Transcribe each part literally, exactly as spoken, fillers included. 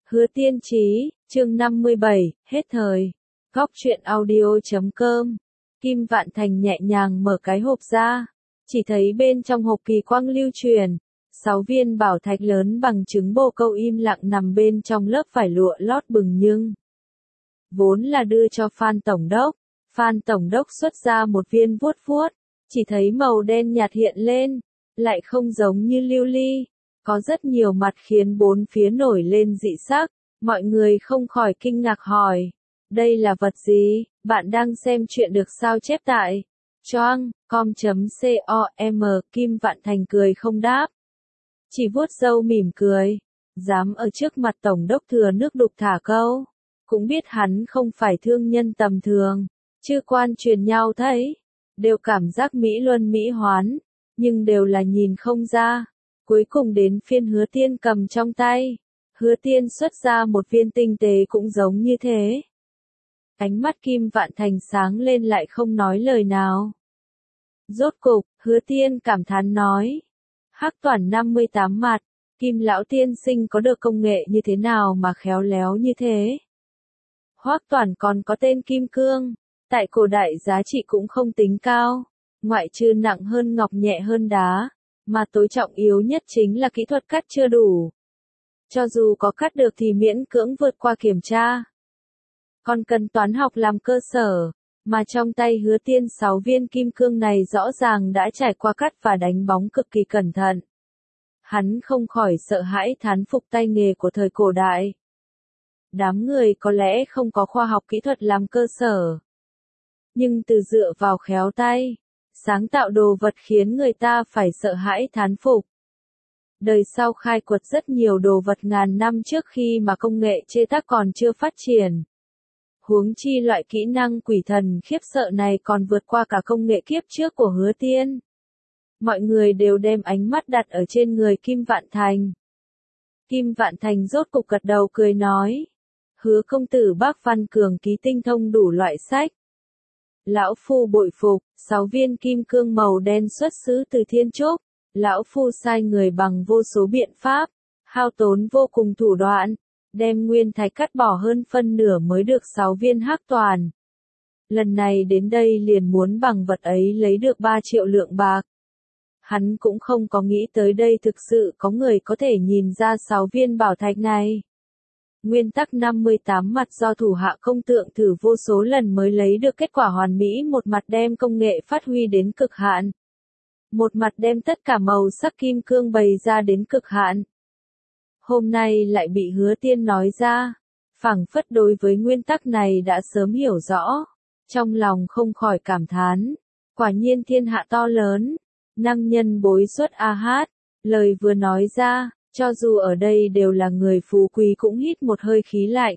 Hứa Tiên Chí, chương năm mươi bảy, hết thời. Góc truyện audio chấm com. Kim Vạn Thành nhẹ nhàng mở cái hộp ra, chỉ thấy bên trong hộp kỳ quang lưu truyền, sáu viên bảo thạch lớn bằng trứng bồ câu im lặng nằm bên trong lớp vải lụa lót bừng nhưng vốn là đưa cho Phan Tổng đốc. Phan Tổng đốc xuất ra một viên vuốt vuốt, chỉ thấy màu đen nhạt hiện lên, lại không giống như lưu ly, có rất nhiều mặt khiến bốn phía nổi lên dị sắc, mọi người không khỏi kinh ngạc hỏi, đây là vật gì? Bạn đang xem chuyện được sao chép tại choang com.com. Kim Vạn Thành cười không đáp, chỉ vuốt râu mỉm cười, dám ở trước mặt Tổng đốc thừa nước đục thả câu, cũng biết hắn không phải thương nhân tầm thường. Chư quan truyền nhau thấy, đều cảm giác mỹ luân mỹ hoán, nhưng đều là nhìn không ra. Cuối cùng đến phiên Hứa Tiên cầm trong tay, Hứa Tiên xuất ra một viên tinh tế cũng giống như thế. Ánh mắt Kim Vạn Thành sáng lên lại không nói lời nào. Rốt cục, Hứa Tiên cảm thán nói, Hắc Toản năm mươi tám mặt, Kim lão tiên sinh có được công nghệ như thế nào mà khéo léo như thế? Hoắc Toản còn có tên Kim Cương, tại cổ đại giá trị cũng không tính cao, ngoại trừ nặng hơn ngọc nhẹ hơn đá, mà tối trọng yếu nhất chính là kỹ thuật cắt chưa đủ. Cho dù có cắt được thì miễn cưỡng vượt qua kiểm tra. Còn cần toán học làm cơ sở, mà trong tay Hứa Tiên sáu viên kim cương này rõ ràng đã trải qua cắt và đánh bóng cực kỳ cẩn thận. Hắn không khỏi sợ hãi thán phục tay nghề của thời cổ đại. Đám người có lẽ không có khoa học kỹ thuật làm cơ sở, nhưng từ dựa vào khéo tay, sáng tạo đồ vật khiến người ta phải sợ hãi thán phục. Đời sau khai quật rất nhiều đồ vật ngàn năm trước khi mà công nghệ chế tác còn chưa phát triển. Huống chi loại kỹ năng quỷ thần khiếp sợ này còn vượt qua cả công nghệ kiếp trước của Hứa Tiên. Mọi người đều đem ánh mắt đặt ở trên người Kim Vạn Thành. Kim Vạn Thành rốt cục gật đầu cười nói, Hứa công tử Bác Văn Cường ký tinh thông đủ loại sách. Lão phu bội phục, sáu viên kim cương màu đen xuất xứ từ Thiên Trúc, lão phu sai người bằng vô số biện pháp, hao tốn vô cùng thủ đoạn, đem nguyên thạch cắt bỏ hơn phân nửa mới được sáu viên Hắc Toản. Lần này đến đây liền muốn bằng vật ấy lấy được ba triệu lượng bạc. Hắn cũng không có nghĩ tới đây thực sự có người có thể nhìn ra sáu viên bảo thạch này. Nguyên tắc năm mươi tám mặt do thủ hạ công tượng thử vô số lần mới lấy được kết quả hoàn mỹ, một mặt đem công nghệ phát huy đến cực hạn, một mặt đem tất cả màu sắc kim cương bày ra đến cực hạn. Hôm nay lại bị Hứa Tiên nói ra, phảng phất đối với nguyên tắc này đã sớm hiểu rõ, trong lòng không khỏi cảm thán, quả nhiên thiên hạ to lớn, năng nhân bối xuất a hát, lời vừa nói ra, cho dù ở đây đều là người phú quý cũng hít một hơi khí lạnh.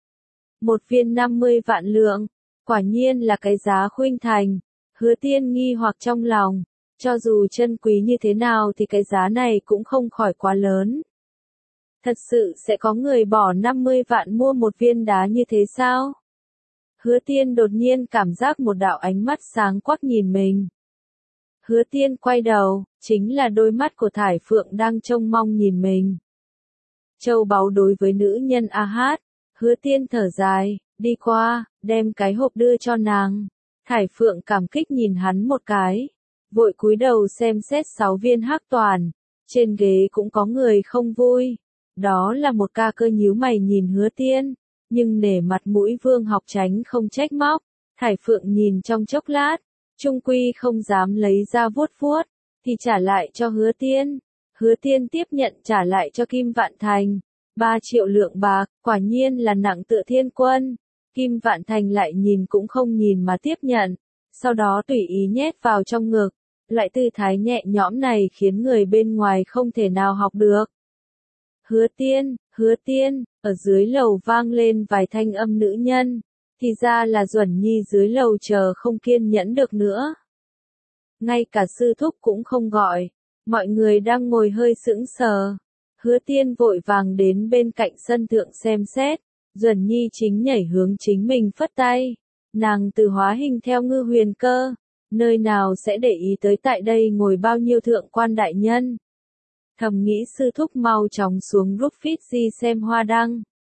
Một viên năm mươi vạn lượng, quả nhiên là cái giá khuynh thành. Hứa Tiên nghi hoặc trong lòng, cho dù chân quý như thế nào thì cái giá này cũng không khỏi quá lớn. Thật sự sẽ có người bỏ năm mươi vạn mua một viên đá như thế sao? Hứa Tiên đột nhiên cảm giác một đạo ánh mắt sáng quắc nhìn mình. Hứa Tiên quay đầu, chính là đôi mắt của Thải Phượng đang trông mong nhìn mình. Châu báu đối với nữ nhân a hát, Hứa Tiên thở dài, đi qua, đem cái hộp đưa cho nàng. Thải Phượng cảm kích nhìn hắn một cái, vội cúi đầu xem xét sáu viên Hắc Toản. Trên ghế cũng có người không vui, đó là một ca cơ nhíu mày nhìn Hứa Tiên, nhưng nể mặt mũi Vương Học Chánh không trách móc. Thải Phượng nhìn trong chốc lát, trung quy không dám lấy ra vuốt vuốt, thì trả lại cho Hứa Tiên. Hứa Tiên tiếp nhận trả lại cho Kim Vạn Thành. Ba triệu lượng bạc, quả nhiên là nặng tựa thiên quân. Kim Vạn Thành lại nhìn cũng không nhìn mà tiếp nhận, sau đó tùy ý nhét vào trong ngực. Loại tư thái nhẹ nhõm này khiến người bên ngoài không thể nào học được. Hứa Tiên, Hứa Tiên, ở dưới lầu vang lên vài thanh âm nữ nhân. Thì ra là Duẩn Nhi dưới lầu chờ không kiên nhẫn được nữa. Ngay cả sư thúc cũng không gọi, mọi người đang ngồi hơi sững sờ. Hứa Tiên vội vàng đến bên cạnh sân thượng xem xét, Duẩn Nhi chính nhảy hướng chính mình phất tay. Nàng từ hóa hình theo Ngư Huyền Cơ, nơi nào sẽ để ý tới tại đây ngồi bao nhiêu thượng quan đại nhân. Thầm nghĩ sư thúc mau chóng xuống roof Fiji xem hoa đăng.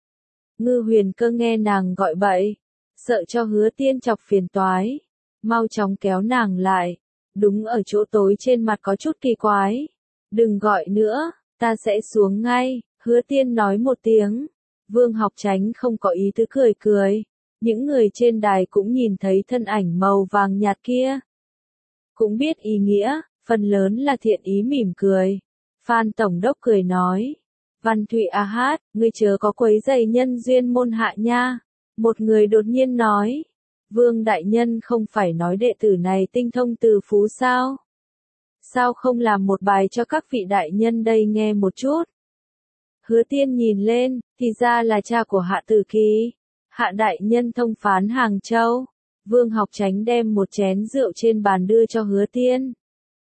Ngư Huyền Cơ nghe nàng gọi bậy, sợ cho Hứa Tiên chọc phiền toái, mau chóng kéo nàng lại, đúng ở chỗ tối trên mặt có chút kỳ quái. Đừng gọi nữa, ta sẽ xuống ngay, Hứa Tiên nói một tiếng. Vương Học Chánh không có ý tứ cười cười. Những người trên đài cũng nhìn thấy thân ảnh màu vàng nhạt kia. Cũng biết ý nghĩa, phần lớn là thiện ý mỉm cười. Phan Tổng Đốc cười nói. Văn Thụy A Hát, ngươi chớ có quấy rầy nhân duyên môn hạ nha. Một người đột nhiên nói. Vương Đại Nhân không phải nói đệ tử này tinh thông từ phú sao? Sao không làm một bài cho các vị đại nhân đây nghe một chút? Hứa Tiên nhìn lên, thì ra là cha của Hạ Tử Kỳ. Hạ Đại Nhân thông phán Hàng Châu. Vương Học Chánh đem một chén rượu trên bàn đưa cho Hứa Tiên.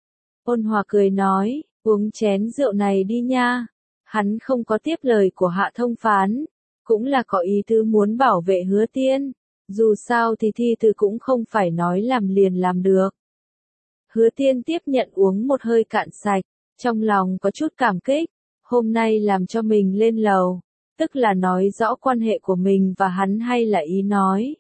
Ôn hòa cười nói, uống chén rượu này đi nha. Hắn không có tiếp lời của Hạ thông phán, cũng là có ý tứ muốn bảo vệ Hứa Tiên. Dù sao thì thi từ cũng không phải nói làm liền làm được. Hứa Tiên tiếp nhận uống một hơi cạn sạch, trong lòng có chút cảm kích. Hôm nay làm cho mình lên lầu, tức là nói rõ quan hệ của mình và hắn hay là ý nói.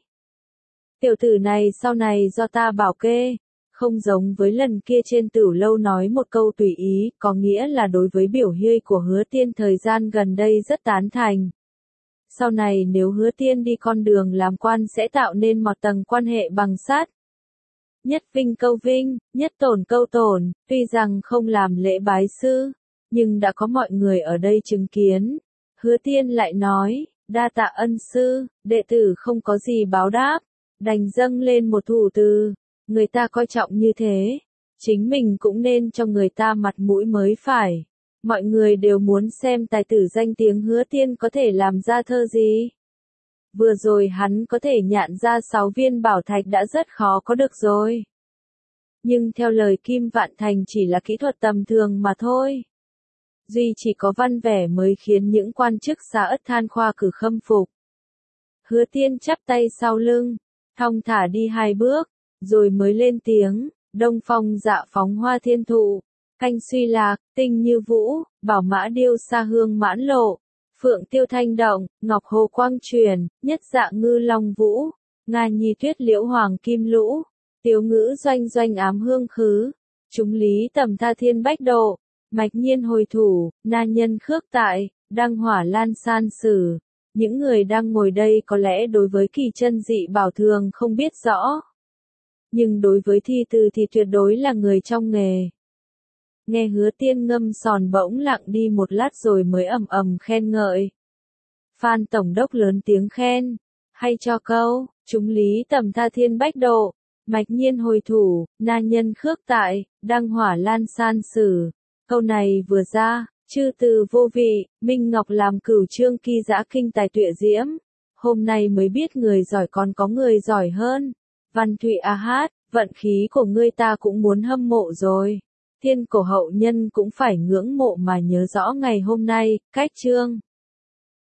Tiểu tử này sau này do ta bảo kê, không giống với lần kia trên Tửu Lâu nói một câu tùy ý, có nghĩa là đối với biểu hiện của Hứa Tiên thời gian gần đây rất tán thành. Sau này nếu Hứa Tiên đi con đường làm quan sẽ tạo nên một tầng quan hệ bằng sắt. Nhất vinh câu vinh, nhất tổn câu tổn, tuy rằng không làm lễ bái sư, nhưng đã có mọi người ở đây chứng kiến. Hứa Tiên lại nói, đa tạ ân sư, đệ tử không có gì báo đáp, đành dâng lên một thủ từ, người ta coi trọng như thế, chính mình cũng nên cho người ta mặt mũi mới phải. Mọi người đều muốn xem tài tử danh tiếng Hứa Tiên có thể làm ra thơ gì. Vừa rồi hắn có thể nhạn ra sáu viên bảo thạch đã rất khó có được rồi. Nhưng theo lời Kim Vạn Thành chỉ là kỹ thuật tầm thường mà thôi. Duy chỉ có văn vẻ mới khiến những quan chức xã ất than khoa cử khâm phục. Hứa Tiên chắp tay sau lưng, thong thả đi hai bước, rồi mới lên tiếng, đông phong dạ phóng hoa thiên thụ, canh suy lạc, tinh như vũ, bảo mã điêu xa hương mãn lộ, phượng tiêu thanh động, ngọc hồ quang truyền, nhất dạ ngư long vũ, nga nhi tuyết liễu hoàng kim lũ, tiếu ngữ doanh doanh ám hương khứ, chúng lý tầm tha thiên bách độ, mạch nhiên hồi thủ, na nhân khước tại, đăng hỏa lan san sử. Những người đang ngồi đây có lẽ đối với kỳ chân dị bảo thường không biết rõ. Nhưng đối với thi từ thì tuyệt đối là người trong nghề. Nghe Hứa Tiên ngâm sòn bỗng lặng đi một lát rồi mới ầm ầm khen ngợi. Phan Tổng Đốc lớn tiếng khen. Hay cho câu, chúng lý tầm tha thiên bách độ, mạch nhiên hồi thủ, na nhân khước tại, đăng hỏa lan san sử. Câu này vừa ra, chư từ vô vị, Minh Ngọc làm cửu trương kỳ dã kinh tài tuệ diễm. Hôm nay mới biết người giỏi còn có người giỏi hơn. Văn Thụy A Hát, vận khí của ngươi ta cũng muốn hâm mộ rồi. Thiên cổ hậu nhân cũng phải ngưỡng mộ mà nhớ rõ ngày hôm nay, cách chương.